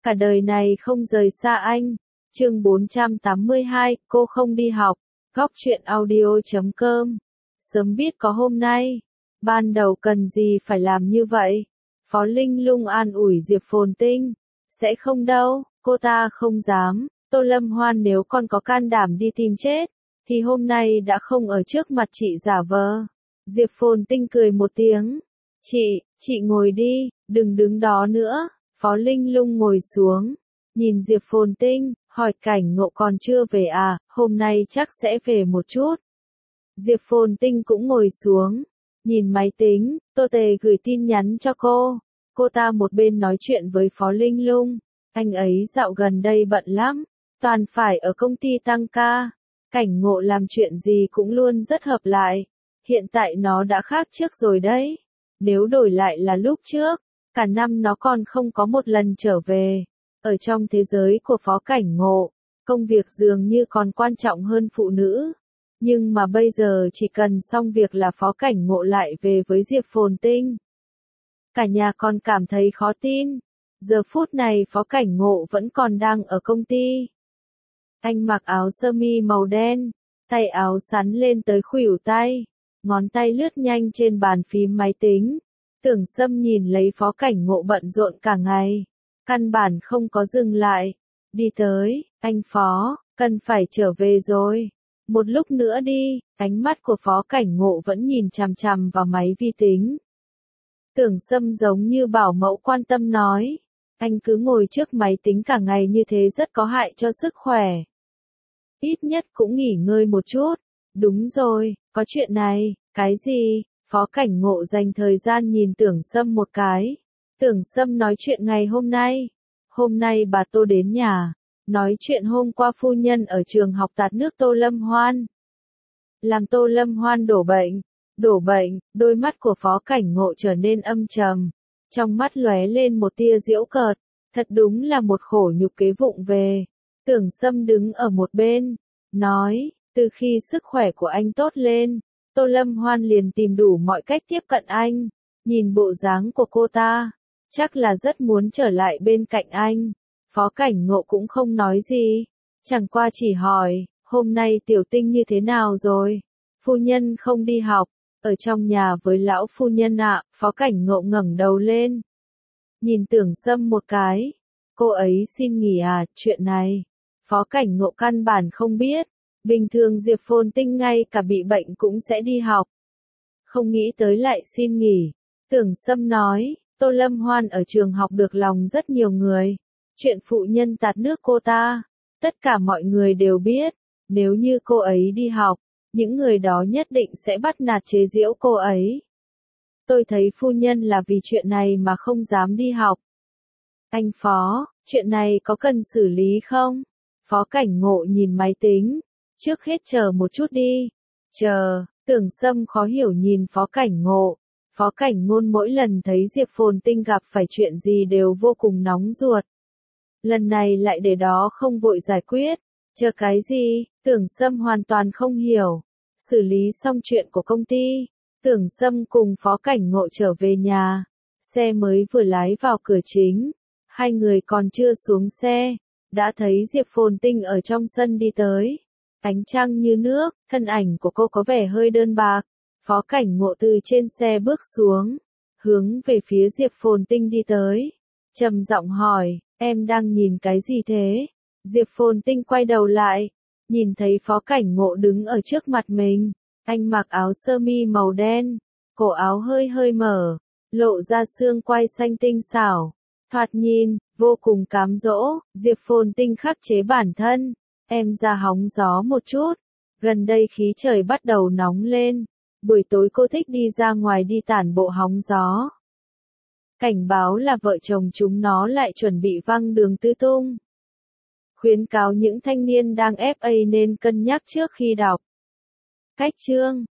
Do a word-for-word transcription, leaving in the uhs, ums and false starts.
cả đời này không rời xa anh. Chương bốn trăm tám mươi hai, cô không đi học. Góc truyện audio chấm com. Sớm biết có hôm nay, ban đầu cần gì phải làm như vậy? Phó Linh Lung an ủi Diệp Phồn Tinh. Sẽ không đâu, cô ta không dám. Tô Lâm Hoan nếu con có can đảm đi tìm chết, thì hôm nay đã không ở trước mặt chị giả vờ. Diệp Phồn Tinh cười một tiếng. Chị, chị ngồi đi, đừng đứng đó nữa. Phó Linh Lung ngồi xuống, nhìn Diệp Phồn Tinh, hỏi Cảnh Ngộ còn chưa về à, hôm nay chắc sẽ về một chút. Diệp Phồn Tinh cũng ngồi xuống, nhìn máy tính, Tô Tề gửi tin nhắn cho cô. Cô ta một bên nói chuyện với Phó Linh Lung, anh ấy dạo gần đây bận lắm, toàn phải ở công ty tăng ca. Cảnh Ngộ làm chuyện gì cũng luôn rất hợp lại, hiện tại nó đã khác trước rồi đấy. Nếu đổi lại là lúc trước, cả năm nó còn không có một lần trở về. Ở trong thế giới của Phó Cảnh Ngộ, công việc dường như còn quan trọng hơn phụ nữ. Nhưng mà bây giờ chỉ cần xong việc là Phó Cảnh Ngộ lại về với Diệp Phồn Tinh. Cả nhà còn cảm thấy khó tin. Giờ phút này Phó Cảnh Ngộ vẫn còn đang ở công ty. Anh mặc áo sơ mi màu đen, tay áo sắn lên tới khuỷu tay, ngón tay lướt nhanh trên bàn phím máy tính. Tưởng Sâm nhìn lấy Phó Cảnh Ngộ bận rộn cả ngày, căn bản không có dừng lại. Đi tới, anh Phó, cần phải trở về rồi. Một lúc nữa đi, ánh mắt của Phó Cảnh Ngộ vẫn nhìn chằm chằm vào máy vi tính. Tưởng Sâm giống như bảo mẫu quan tâm nói, anh cứ ngồi trước máy tính cả ngày như thế rất có hại cho sức khỏe. Ít nhất cũng nghỉ ngơi một chút. Đúng rồi, có chuyện này. Cái gì? Phó Cảnh Ngộ dành thời gian nhìn Tưởng Sâm một cái. Tưởng Sâm nói chuyện ngày hôm nay. Hôm nay bà Tô đến nhà, nói chuyện hôm qua phu nhân ở trường học tạt nước Tô Lâm Hoan. Làm Tô Lâm Hoan đổ bệnh. Đổ bệnh, đôi mắt của Phó Cảnh Ngộ trở nên âm trầm. Trong mắt lóe lên một tia giễu cợt. Thật đúng là một khổ nhục kế vụng về. Tưởng Sâm đứng ở một bên, nói, từ khi sức khỏe của anh tốt lên, Tô Lâm Hoan liền tìm đủ mọi cách tiếp cận anh. Nhìn bộ dáng của cô ta, chắc là rất muốn trở lại bên cạnh anh. Phó Cảnh Ngộ cũng không nói gì, chẳng qua chỉ hỏi, hôm nay Tiểu Tinh như thế nào rồi? Phu nhân không đi học, ở trong nhà với lão phu nhân ạ. Phó Cảnh Ngộ ngẩng đầu lên, nhìn Tưởng Sâm một cái. Cô ấy xin nghỉ à? Chuyện này Phó Cảnh Ngộ căn bản không biết. Bình thường Diệp Phồn Tinh ngay cả bị bệnh cũng sẽ đi học. Không nghĩ tới lại xin nghỉ. Tưởng Sâm nói, Tô Lâm Hoan ở trường học được lòng rất nhiều người. Chuyện phụ nhân tạt nước cô ta, tất cả mọi người đều biết. Nếu như cô ấy đi học, những người đó nhất định sẽ bắt nạt chế giễu cô ấy. Tôi thấy phu nhân là vì chuyện này mà không dám đi học. Anh Phó, chuyện này có cần xử lý không? Phó Cảnh Ngộ nhìn máy tính. Trước hết chờ một chút đi. Chờ, Tưởng Sâm khó hiểu nhìn Phó Cảnh Ngộ. Phó Cảnh Ngôn mỗi lần thấy Diệp Phồn Tinh gặp phải chuyện gì đều vô cùng nóng ruột. Lần này lại để đó không vội giải quyết. Chờ cái gì? Tưởng Sâm hoàn toàn không hiểu. Xử lý xong chuyện của công ty, Tưởng Sâm cùng Phó Cảnh Ngộ trở về nhà. Xe mới vừa lái vào cửa chính. Hai người còn chưa xuống xe, đã thấy Diệp Phồn Tinh ở trong sân đi tới. Ánh trăng như nước, thân ảnh của cô có vẻ hơi đơn bạc. Phó Cảnh Ngộ từ trên xe bước xuống, hướng về phía Diệp Phồn Tinh đi tới. Trầm giọng hỏi, em đang nhìn cái gì thế? Diệp Phồn Tinh quay đầu lại, nhìn thấy Phó Cảnh Ngộ đứng ở trước mặt mình. Anh mặc áo sơ mi màu đen, cổ áo hơi hơi mở, lộ ra xương quai xanh tinh xảo. Thoạt nhìn, vô cùng cám dỗ. Diệp Phồn Tinh khắc chế bản thân. Em ra hóng gió một chút. Gần đây khí trời bắt đầu nóng lên. Buổi tối cô thích đi ra ngoài đi tản bộ hóng gió. Cảnh báo là vợ chồng chúng nó lại chuẩn bị văng đường tư tung. Khuyến cáo những thanh niên đang ép a nên cân nhắc trước khi đọc. Cách chương